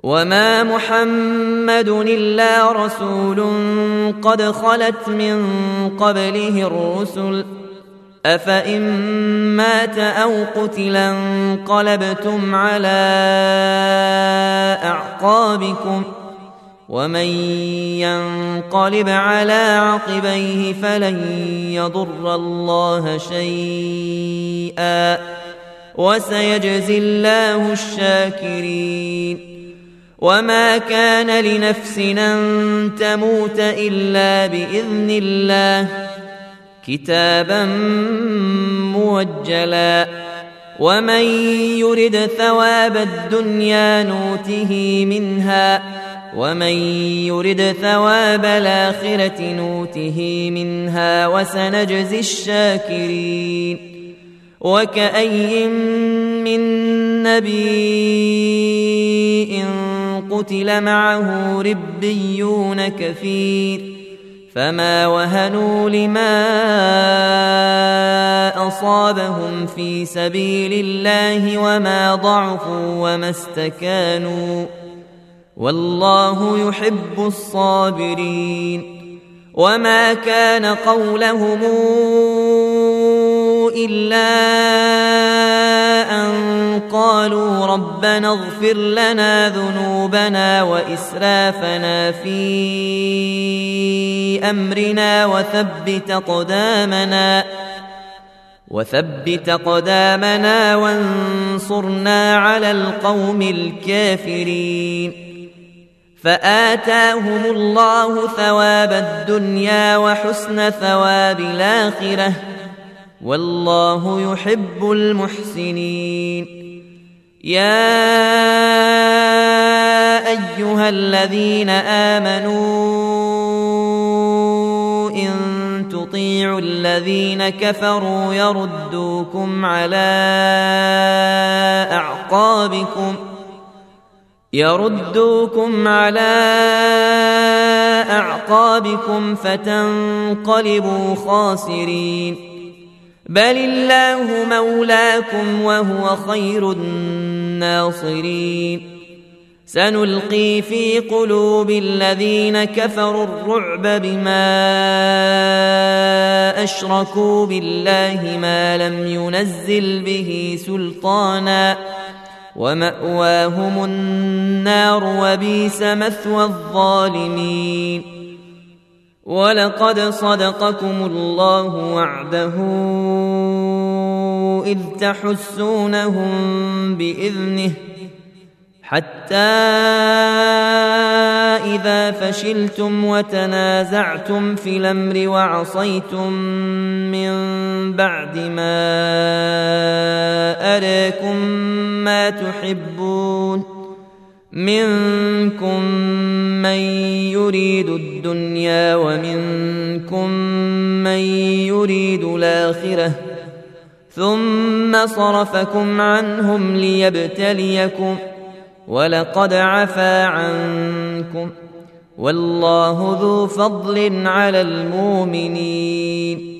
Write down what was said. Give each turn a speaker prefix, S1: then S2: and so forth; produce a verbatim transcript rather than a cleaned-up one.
S1: وما محمد إلا رسول قد خلت من قبله الرسل أفإن مات أو قتل انقلبتم على أعقابكم ومن ينقلب على عقبيه فلن يضر الله شيئا وسيجزي الله الشاكرين وما كان لنفس أن تموت إلا بإذن الله كتابا موجلا ومن يرد ثواب الدنيا نوته منها ومن يرد ثواب الآخرة نوته منها وسنجزي الشاكرين وكأي من نبي قتل معه ربيون كثير فما وهنوا لما أصابهم في سبيل الله وما ضعفوا وما استكانوا والله يحب الصابرين وما كان قولهم إلا أن قالوا ربنا اغفر لنا ذنوبنا وإسرافنا في أمرنا وثبت أقدامنا وثبت أقدامنا وانصرنا على القوم الكافرين فآتاهم الله ثواب الدنيا وحسن ثواب الآخرة والله يحب المحسنين يا أيها الذين آمنوا إن تطيعوا الذين كفروا يردوكم على أعقابكم يردوكم على أعقابكم فتنقلبوا خاسرين بل الله مولاكم وهو خير الناصرين سنلقي في قلوب الذين كفروا الرعب بما أشركوا بالله ما لم ينزل به سلطانا ومأواهم النار وبئس مثوى الظالمين ولقد صدقكم الله وعده إذ تحسونهم بإذنه حتى إذا فشلتم وتنازعتم في الأمر وعصيتم من بعد ما أراكم ما تحبون منكم من يريد الدنيا ومنكم من يريد الآخرة ثم صرفكم عنهم ليبتليكم ولقد عفا عنكم والله ذو فضل على المؤمنين